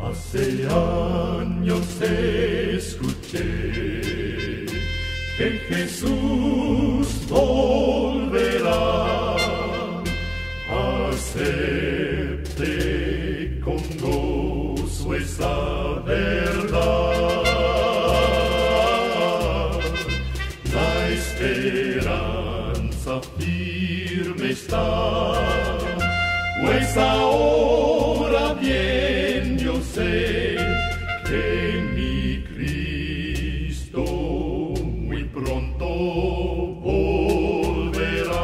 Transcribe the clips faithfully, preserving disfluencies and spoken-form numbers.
Hace años escuché que Jesús volverá. Acepte con gozo esa verdad. La esperanza firme está, pues ahora bien yo sé que mi Cristo muy pronto volverá.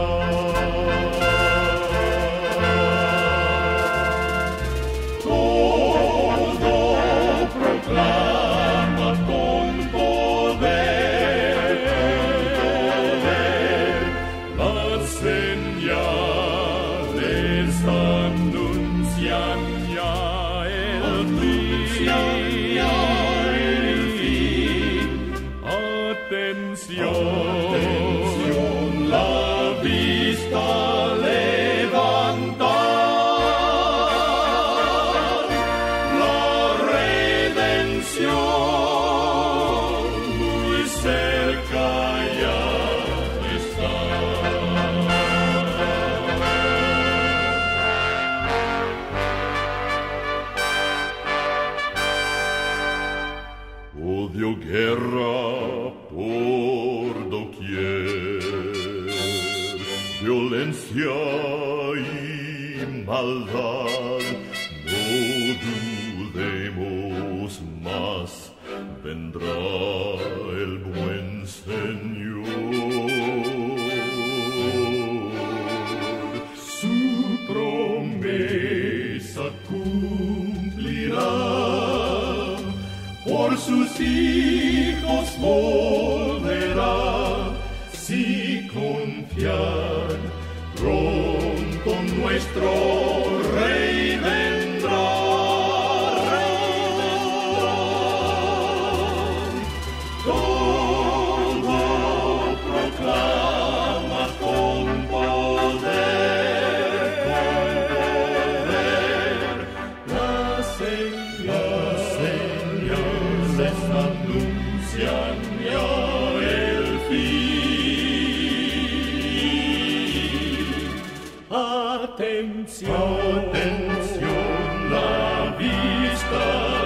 Todo proclama con poder, las señales anuncian ya el fin. Atención, atención, la vista levantar, la redención muy cerca ya está. Odio, guerra por doquier, violencia y maldad. No dudemos más, vendrá el buen Señor. Su promesa cumplirá, por sus hijos volverá. Si confiar, pronto nuestro Rey vendrá. Todo proclama con poder, con poder, la señal anuncian ya el fin. Atención, atención, la vista